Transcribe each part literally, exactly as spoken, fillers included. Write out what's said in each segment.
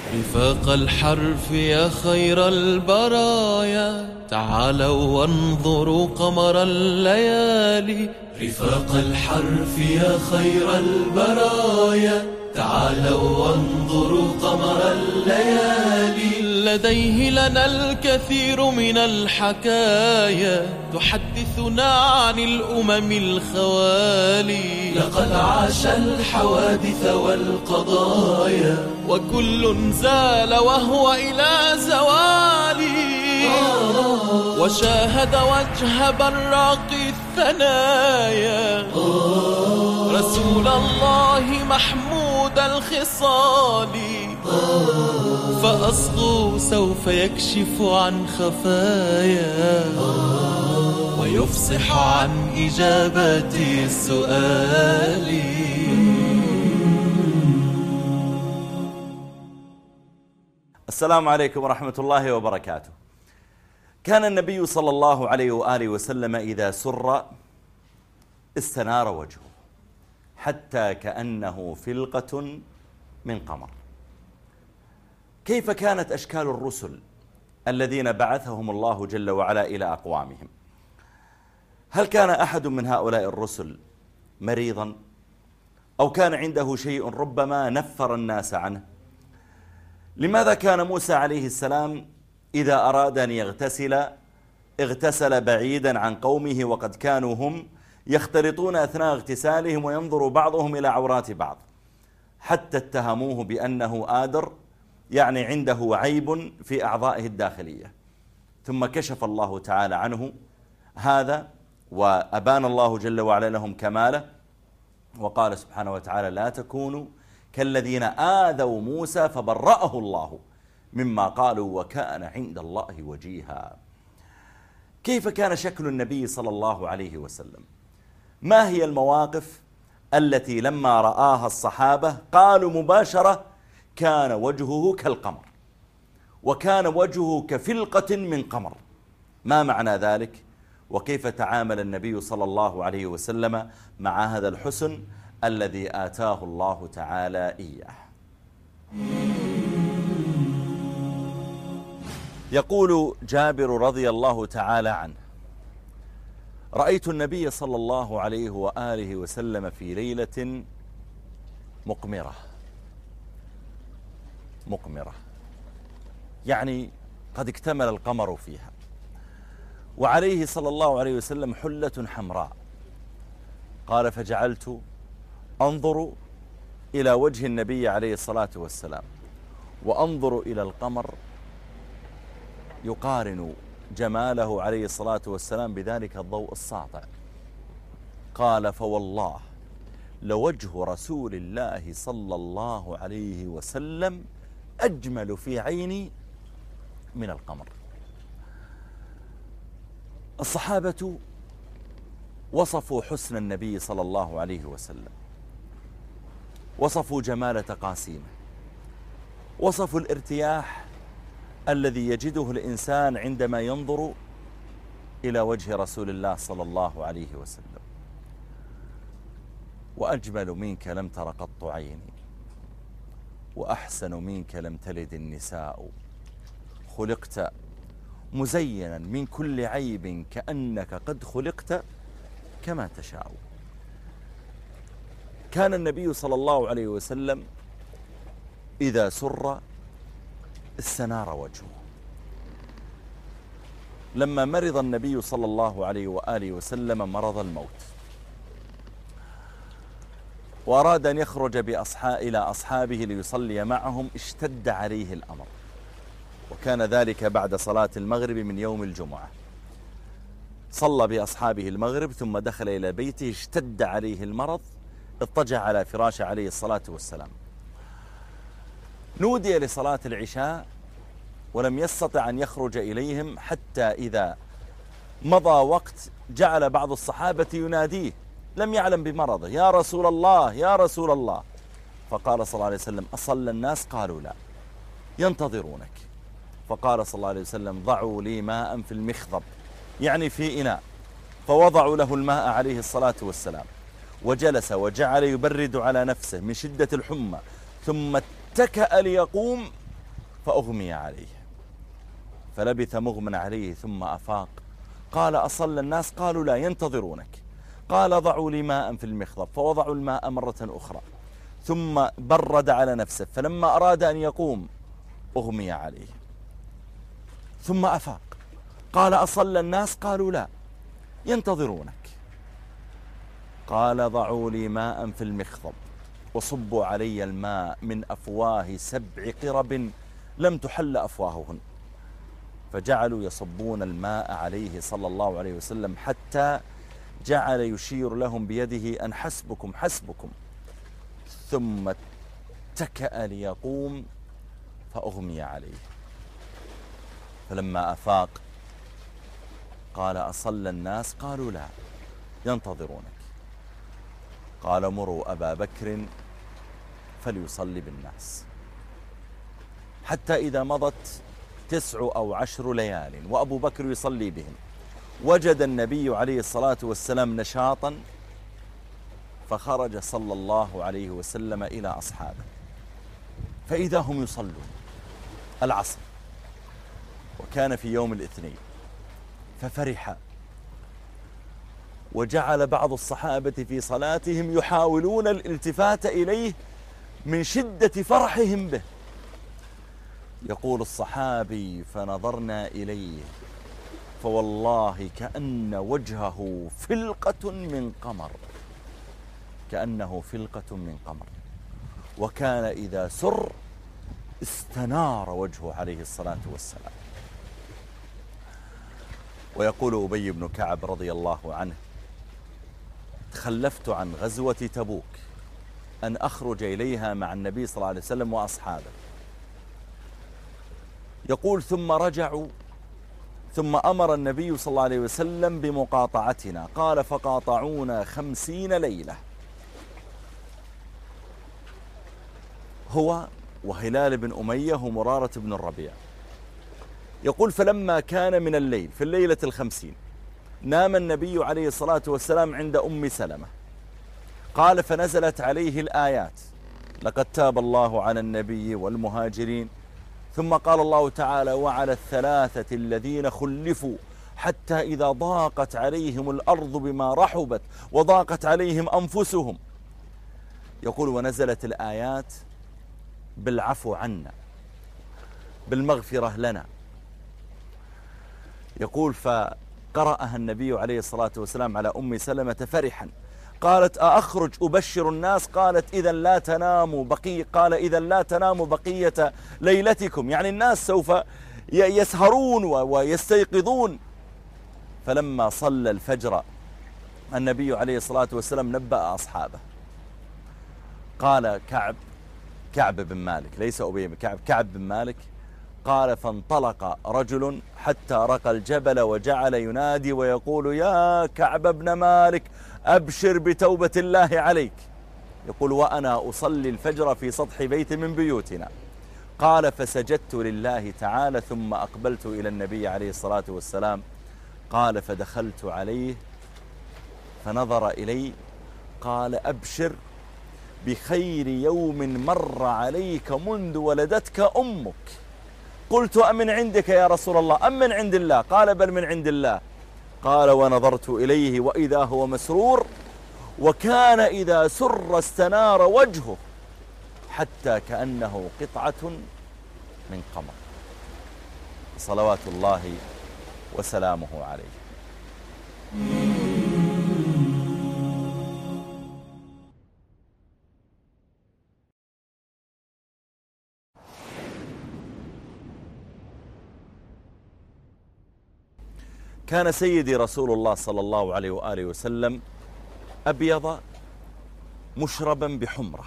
رفاق الحرف يا خير البرايا، تعالوا وانظروا قمر الليالي. رفاق الحرف يا خير البرايا، تعالوا وانظروا قمر الليالي. لديه لنا الكثير من الحكايا، تحدثنا عن الأمم الخوالي. لقد عاش الحوادث والقضايا، وكل زال وهو إلى زوالي. وشاهد وجه براق الثنايا، رسول الله محمود الخصال. فأصغوا سوف يكشف عن خفايا، ويفصح عن إجابة السؤال. السلام عليكم ورحمة الله وبركاته. كان النبي صلى الله عليه وآله وسلم إذا سر استنار وجهه حتى كأنه فلقة من قمر. كيف كانت أشكال الرسل الذين بعثهم الله جل وعلا إلى أقوامهم؟ هل كان أحد من هؤلاء الرسل مريضا أو كان عنده شيء ربما نفر الناس عنه؟ لماذا كان موسى عليه السلام إذا أراد أن يغتسل اغتسل بعيدا عن قومه، وقد كانوا هم يختلطون أثناء اغتسالهم وينظر بعضهم إلى عورات بعض، حتى اتهموه بأنه آدر، يعني عنده عيب في أعضائه الداخلية. ثم كشف الله تعالى عنه هذا، وأبان الله جل وعلا لهم كماله، وقال سبحانه وتعالى: لا تكونوا كالذين آذوا موسى فبرأه الله مما قالوا وكان عند الله وجيها. كيف كان شكل النبي صلى الله عليه وسلم؟ ما هي المواقف التي لما رآها الصحابة قالوا مباشرة كان وجهه كالقمر، وكان وجهه كفلقة من قمر؟ ما معنى ذلك؟ وكيف تعامل النبي صلى الله عليه وسلم مع هذا الحسن الذي آتاه الله تعالى إياه؟ يقول جابر رضي الله تعالى عنه: رأيت النبي صلى الله عليه وآله وسلم في ليلة مقمرة مقمرة يعني قد اكتمل القمر فيها، وعليه صلى الله عليه وسلم حلة حمراء. قال: فجعلت أنظر إلى وجه النبي عليه الصلاة والسلام وأنظر إلى القمر يقارن جماله عليه الصلاة والسلام بذلك الضوء الساطع. قال: فوالله لوجه رسول الله صلى الله عليه وسلم أجمل في عيني من القمر. الصحابة وصفوا حسن النبي صلى الله عليه وسلم، وصفوا جمال تقاسيمه، وصفوا الارتياح الذي يجده الإنسان عندما ينظر إلى وجه رسول الله صلى الله عليه وسلم. وأجمل منك لم تر قط عيني، وأحسن منك لم تلد النساء، خلقت مزينا من كل عيب كأنك قد خلقت كما تشاء. كان النبي صلى الله عليه وسلم إذا سر استنار وجهه. لما مرض النبي صلى الله عليه وآله وسلم مرض الموت، وأراد أن يخرج بأصحاب إلى أصحابه ليصلي معهم، اشتد عليه الأمر، وكان ذلك بعد صلاة المغرب من يوم الجمعة. صلى بأصحابه المغرب ثم دخل إلى بيته، اشتد عليه المرض، اضطجع على فراشه عليه الصلاة والسلام. نودي لصلاة العشاء ولم يستطع أن يخرج إليهم، حتى إذا مضى وقت جعل بعض الصحابة يناديه، لم يعلم بمرضه: يا رسول الله يا رسول الله. فقال صلى الله عليه وسلم: أصلى الناس؟ قالوا لا، ينتظرونك. فقال صلى الله عليه وسلم: ضعوا لي ماء في المخضب، يعني في إناء. فوضعوا له الماء عليه الصلاة والسلام، وجلس وجعل يبرد على نفسه من شدة الحمى، ثم اتكأ ليقوم، فأغمي عليه فلبث مغمى عليه ثم أفاق. قال أصلى الناس؟ قالوا لا ينتظرونك. قال ضعوا لي ماء في المخضب، فوضعوا الماء مرة أخرى ثم برد على نفسه، فلما أراد أن يقوم أغمي عليه ثم أفاق. قال أصلى الناس؟ قالوا لا ينتظرونك. قال ضعوا لي ماء في المخضب وصبوا علي الماء من أفواه سبع قرب لم تحل أفواههن. فجعلوا يصبون الماء عليه صلى الله عليه وسلم حتى جعل يشير لهم بيده أن حسبكم حسبكم، ثم اتكأ ليقوم فأغمي عليه. فلما أفاق قال أصلى الناس؟ قالوا لا ينتظرونك. قال مروا أبا بكر فليصلي بالناس. حتى إذا مضت تسع أو عشر ليال وأبو بكر يصلي بهم، وجد النبي عليه الصلاة والسلام نشاطا، فخرج صلى الله عليه وسلم إلى أصحابه، فإذا هم يصلون العصر، وكان في يوم الاثنين، ففرح، وجعل بعض الصحابة في صلاتهم يحاولون الالتفات إليه من شدة فرحهم به. يقول الصحابي فنظرنا إليه فوالله كأن وجهه فلقة من قمر، كأنه فلقة من قمر، وكان إذا سر استنار وجهه عليه الصلاة والسلام. ويقول أبي بن كعب رضي الله عنه: تخلفت عن غزوة تبوك أن أخرج إليها مع النبي صلى الله عليه وسلم وأصحابه. يقول ثم رجعوا، ثم أمر النبي صلى الله عليه وسلم بمقاطعتنا، قال فقاطعونا خمسين ليلة، هو وهلال بن أمية ومرارة بن الربيع. يقول فلما كان من الليل في الليلة الخمسين نام النبي عليه الصلاة والسلام عند أم سلمة. قال فنزلت عليه الآيات: لقد تاب الله على النبي والمهاجرين. ثم قال الله تعالى: وعلى الثلاثة الذين خلفوا حتى إذا ضاقت عليهم الأرض بما رحبت وضاقت عليهم أنفسهم. يقول ونزلت الآيات بالعفو عنا، بالمغفرة لنا. يقول فقرأها النبي عليه الصلاة والسلام على أم سلمة فرحا. قالت أخرج أبشر الناس؟ قالت إذا لا تناموا بقية قال إذا لا تناموا بقية ليلتكم، يعني الناس سوف يسهرون ويستيقظون. فلما صلى الفجر النبي عليه الصلاة والسلام نبأ أصحابه. قال كعب كعب بن مالك، ليس أبي بن كعب، كعب بن مالك، قال فانطلق رجل حتى رقى الجبل وجعل ينادي ويقول: يا كعب بن مالك أبشر بتوبة الله عليك. يقول وأنا أصلي الفجر في سطح بيت من بيوتنا. قال فسجدت لله تعالى ثم أقبلت إلى النبي عليه الصلاة والسلام. قال فدخلت عليه فنظر إلي قال: أبشر بخير يوم مر عليك منذ ولدتك أمك. قلت: أمن عندك يا رسول الله أم من عند الله؟ قال: بل من عند الله. قال ونظرت إليه وإذا هو مسرور، وكان إذا سر استنار وجهه حتى كأنه قطعة من قمر، صلوات الله وسلامه عليه. كان سيدي رسول الله صلى الله عليه وآله وسلم أبيض مشربا بحمرة،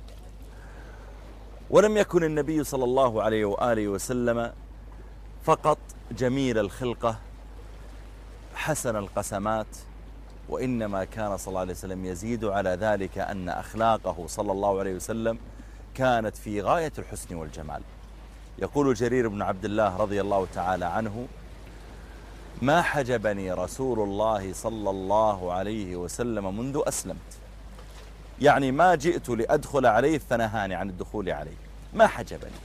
ولم يكن النبي صلى الله عليه وآله وسلم فقط جميل الخلقة حسن القسمات، وإنما كان صلى الله عليه وسلم يزيد على ذلك أن أخلاقه صلى الله عليه وسلم كانت في غاية الحسن والجمال. يقول جرير بن عبد الله رضي الله تعالى عنه: ما حجبني رسول الله صلى الله عليه وسلم منذ أسلمت، يعني ما جئت لأدخل عليه فنهاني عن الدخول عليه، ما حجبني،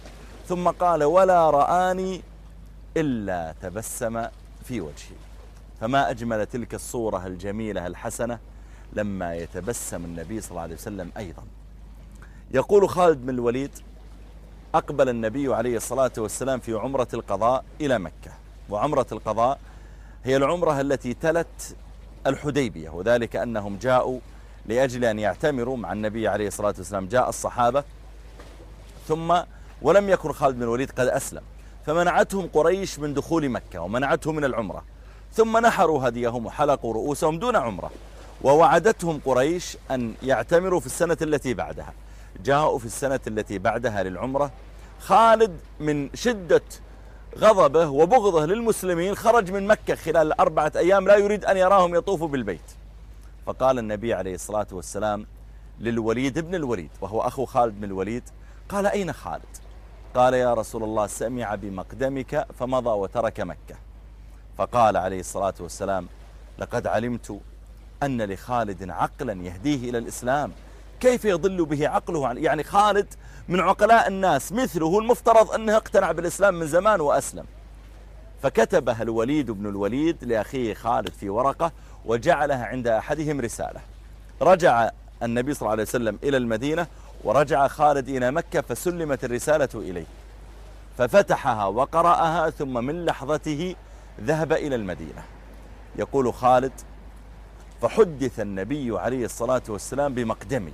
ثم قال ولا رآني إلا تبسم في وجهي. فما أجمل تلك الصورة الجميلة الحسنة لما يتبسم النبي صلى الله عليه وسلم أيضا. يقول خالد بن الوليد أقبل النبي عليه الصلاة والسلام في عمرة القضاء إلى مكة، وعمرة القضاء هي العمرة التي تلت الحديبية، وذلك أنهم جاءوا لأجل أن يعتمروا مع النبي عليه الصلاة والسلام. جاء الصحابة ثم ولم يكن خالد بن الوليد قد أسلم، فمنعتهم قريش من دخول مكة ومنعتهم من العمرة، ثم نحروا هديهم وحلقوا رؤوسهم دون عمرة، ووعدتهم قريش أن يعتمروا في السنة التي بعدها. جاءوا في السنة التي بعدها للعمرة. خالد من شدة غضبه وبغضه للمسلمين خرج من مكة خلال أربعة أيام لا يريد أن يراهم يطوفوا بالبيت. فقال النبي عليه الصلاة والسلام للوليد بن الوليد وهو أخو خالد بن الوليد، قال أين خالد؟ قال يا رسول الله سمع بمقدمك فمضى وترك مكة. فقال عليه الصلاة والسلام لقد علمت أن لخالد عقلا يهديه إلى الإسلام، كيف يضل به عقله عن يعني خالد من عقلاء الناس مثله، المفترض أنه اقتنع بالإسلام من زمان وأسلم. فكتبها الوليد بن الوليد لأخيه خالد في ورقة وجعلها عند أحدهم رسالة. رجع النبي صلى الله عليه وسلم إلى المدينة ورجع خالد إلى مكة فسلمت الرسالة إليه، ففتحها وقرأها ثم من لحظته ذهب إلى المدينة. يقول خالد فحدث النبي عليه الصلاة والسلام بمقدمي.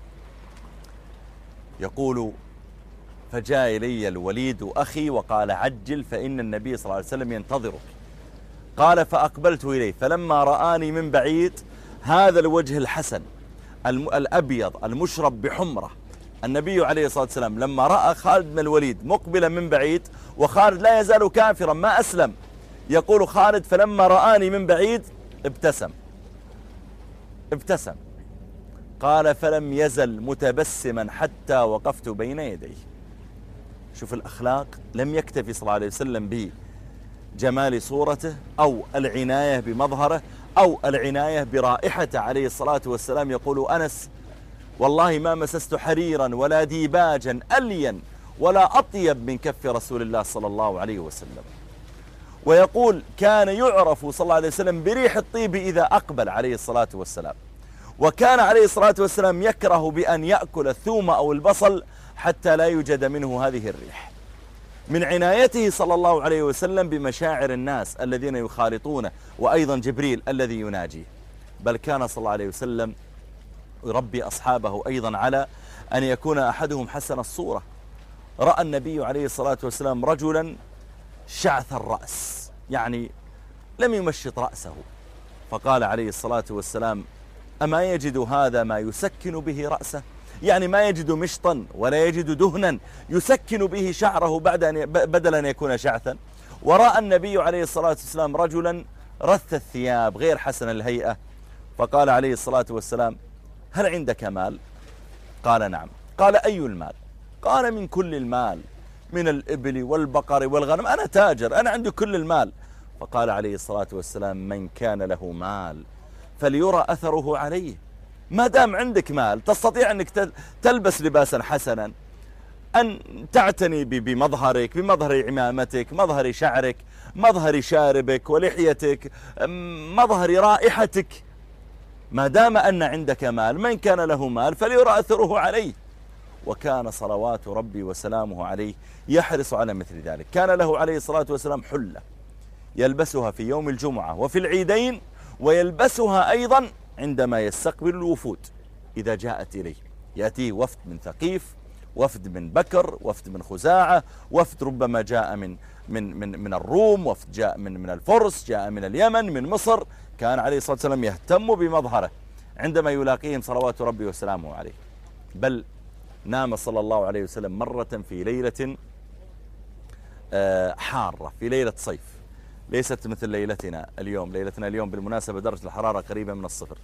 يقول فجاء إلي الوليد أخي وقال عجل فإن النبي صلى الله عليه وسلم ينتظرك. قال فأقبلت إليه فلما رآني من بعيد هذا الوجه الحسن الأبيض المشرب بحمرة، النبي عليه الصلاة والسلام لما رأى خالد بن الوليد مقبلا من بعيد، وخالد لا يزال كافرا ما أسلم، يقول خالد فلما رآني من بعيد ابتسم ابتسم قال فلم يزل متبسما حتى وقفت بين يديه. شوف الأخلاق، لم يكتفي صلى الله عليه وسلم بجمال صورته أو العناية بمظهره أو العناية برائحته عليه الصلاة والسلام. يقول أنس والله ما مسست حريرا ولا ديباجا ألين ولا أطيب من كف رسول الله صلى الله عليه وسلم. ويقول كان يعرف صلى الله عليه وسلم بريح الطيب إذا أقبل عليه الصلاة والسلام، وكان عليه الصلاة والسلام يكره بأن يأكل الثوم أو البصل حتى لا يوجد منه هذه الريح. من عنايته صلى الله عليه وسلم بمشاعر الناس الذين يخالطونه، وأيضا جبريل الذي يناجيه. بل كان صلى الله عليه وسلم يربي أصحابه أيضا على أن يكون أحدهم حسن الصورة. رأى النبي عليه الصلاة والسلام رجلا شعث الرأس، يعني لم يمشط رأسه، فقال عليه الصلاة والسلام أما يجد هذا ما يسكن به رأسه؟ يعني ما يجد مشطا ولا يجد دهنا يسكن به شعره بعد أن بدل أن يكون شعثا. ورأى النبي عليه الصلاة والسلام رجلا رث الثياب غير حسن الهيئة، فقال عليه الصلاة والسلام هل عندك مال؟ قال نعم. قال أي المال؟ قال من كل المال، من الإبل والبقر والغنم، أنا تاجر أنا عندي كل المال. فقال عليه الصلاة والسلام من كان له مال فليرى أثره عليه. ما دام عندك مال تستطيع أنك تلبس لباسا حسنا، أن تعتني بمظهرك، بمظهر عمامتك، مظهر شعرك، مظهر شاربك ولحيتك، مظهر رائحتك. ما دام أن عندك مال، من كان له مال فليرى أثره عليه. وكان صلوات ربي وسلامه عليه يحرص على مثل ذلك. كان له عليه الصلاة والسلام حلة يلبسها في يوم الجمعة وفي العيدين، ويلبسها أيضا عندما يستقبل الوفود إذا جاءت إليه. يأتيه وفد من ثقيف، وفد من بكر، وفد من خزاعة، وفد ربما جاء من من من من الروم، وفد جاء من من الفرس، جاء من اليمن، من مصر. كان عليه الصلاة والسلام يهتم بمظهره عندما يلاقيهم صلوات ربي وسلامه عليه. بل نام صلى الله عليه وسلم مرة في ليلة حارة، في ليلة صيف، ليست مثل ليلتنا اليوم. ليلتنا اليوم بالمناسبة درجة الحرارة قريبة من الصفر.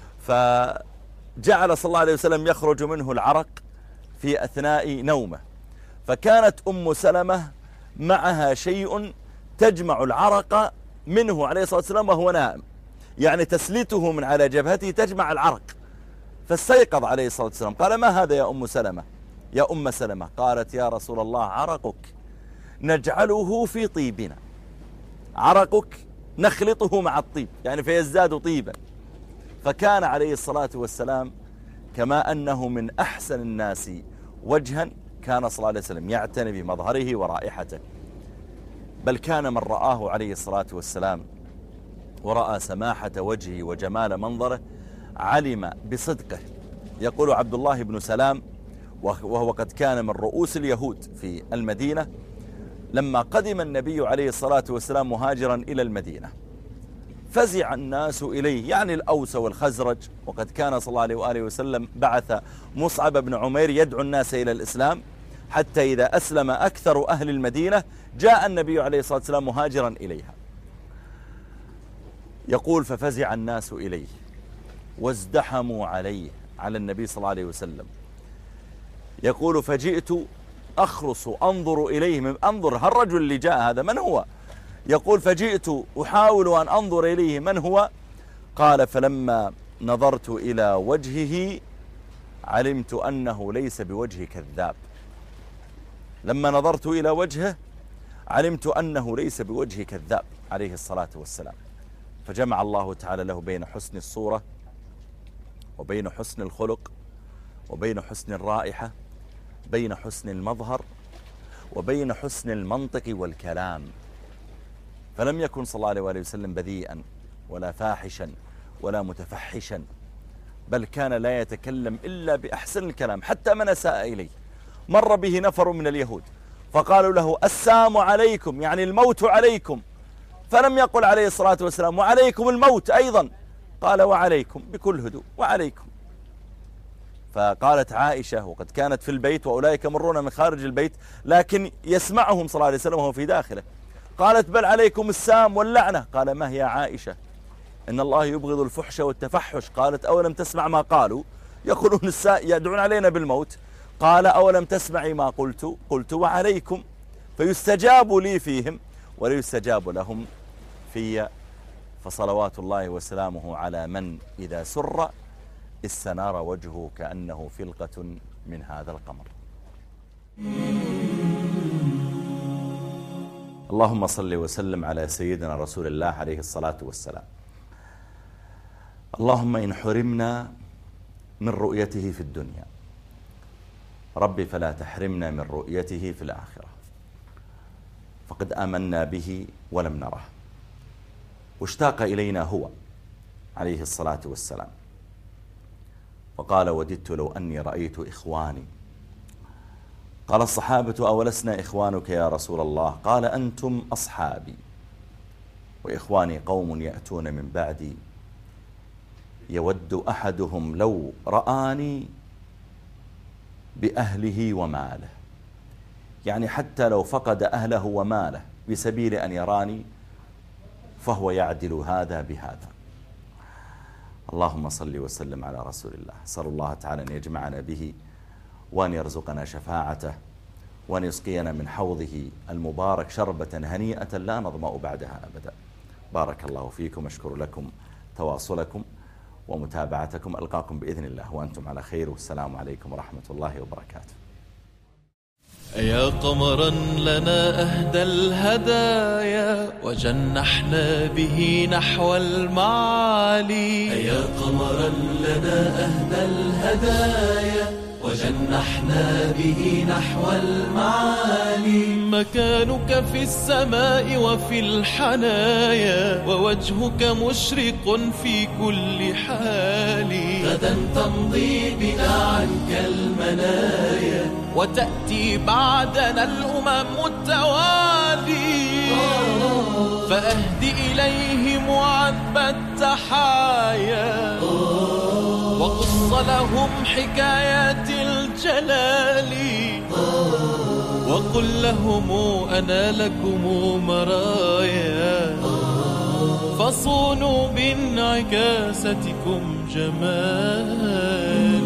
فجعل صلى الله عليه وسلم يخرج منه العرق في أثناء نومه، فكانت أم سلمة معها شيء تجمع العرق منه عليه الصلاة والسلام وهو نائم، يعني تسليته من على جبهته تجمع العرق. فاستيقظ عليه الصلاة والسلام قال ما هذا يا أم سلمة؟ يا أم سلمة؟ قالت يا رسول الله عرقك نجعله في طيبنا، عرقك نخلطه مع الطيب يعني فيزداد طيبا. فكان عليه الصلاة والسلام كما أنه من أحسن الناس وجها كان صلى الله عليه وسلم يعتني بمظهره ورائحته، بل كان من رآه عليه الصلاة والسلام ورأى سماحة وجهه وجمال منظره علم بصدقه. يقول عبد الله بن سلام وهو قد كان من رؤوس اليهود في المدينة، لما قدم النبي عليه الصلاة والسلام مهاجرا إلى المدينة فزع الناس إليه، يعني الأوس والخزرج، وقد كان صلى الله عليه وآله وسلم بعث مصعب بن عمير يدعو الناس إلى الإسلام، حتى إذا أسلم أكثر أهل المدينة جاء النبي عليه الصلاة والسلام مهاجرا إليها. يقول ففزع الناس إليه وازدحموا عليه على النبي صلى الله عليه وسلم. يقول فجئت أخرص أنظر إليه، من أنظر هالرجل اللي جاء هذا من هو؟ يقول فجئت أحاول أن أنظر إليه من هو؟ قال فلما نظرت إلى وجهه علمت أنه ليس بوجه كذاب. لما نظرت إلى وجهه علمت أنه ليس بوجه كذاب عليه الصلاة والسلام. فجمع الله تعالى له بين حسن الصورة وبين حسن الخلق وبين حسن الرائحة، بين حسن المظهر وبين حسن المنطق والكلام. فلم يكن صلى الله عليه وآله وسلم بذيئا ولا فاحشا ولا متفحشا، بل كان لا يتكلم إلا بأحسن الكلام. حتى من أساء إليه مر به نفر من اليهود فقالوا له السلام عليكم، يعني الموت عليكم، فلم يقل عليه الصلاة والسلام وعليكم الموت أيضا، قال وعليكم بكل هدوء وعليكم. فقالت عائشة وقد كانت في البيت وأولئك مرون من خارج البيت لكن يسمعهم صلى الله عليه وسلم وهو في داخله، قالت بل عليكم السام واللعنة. قال ما هي عائشة؟ إن الله يبغض الفحش والتفحش. قالت أولم تسمع ما قالوا؟ يقولون الساء يدعون علينا بالموت. قال أولم تسمعي ما قلت؟ قلت وعليكم. فيستجاب لي فيهم ولا يستجاب لهم في. فصلوات الله وسلامه على من إذا سر استنار وجهه كأنه فلقة من هذا القمر. اللهم صل وسلم على سيدنا رسول الله عليه الصلاة والسلام. اللهم إن حرمنا من رؤيته في الدنيا ربي فلا تحرمنا من رؤيته في الآخرة، فقد آمنا به ولم نره، واشتاق إلينا هو عليه الصلاة والسلام، وقال وددت لو أني رأيت إخواني. قال الصحابة أولسنا إخوانك يا رسول الله؟ قال أنتم أصحابي وإخواني قوم يأتون من بعدي يود أحدهم لو رآني بأهله وماله، يعني حتى لو فقد أهله وماله بسبيل أن يراني فهو يعدل هذا بهذا. اللهم صل وسلم على رسول الله. أسأل الله تعالى أن يجمعنا به وأن يرزقنا شفاعته وأن يسقينا من حوضه المبارك شربة هنيئة لا نظمأ بعدها أبدا. بارك الله فيكم، أشكر لكم تواصلكم ومتابعتكم، ألقاكم بإذن الله وأنتم على خير، والسلام عليكم ورحمة الله وبركاته. يا قمرا لنا أهدى الهدايا وجنحنا به نحو المعالي. يا قمرا لنا أهدى الهدايا وجنحنا به نحو المعالي. مكانك في السماء وفي الحنايا ووجهك مشرق في كل حال. غدا تمضي بنا عنك المنايا وتأتي بعدنا الأمم التوالي. فأهد إليهم عذب التحايا وقص لهم حكايات الجلال. وقل لهم أنا لكم مرايا فصونوا بانعكاستكم جمال.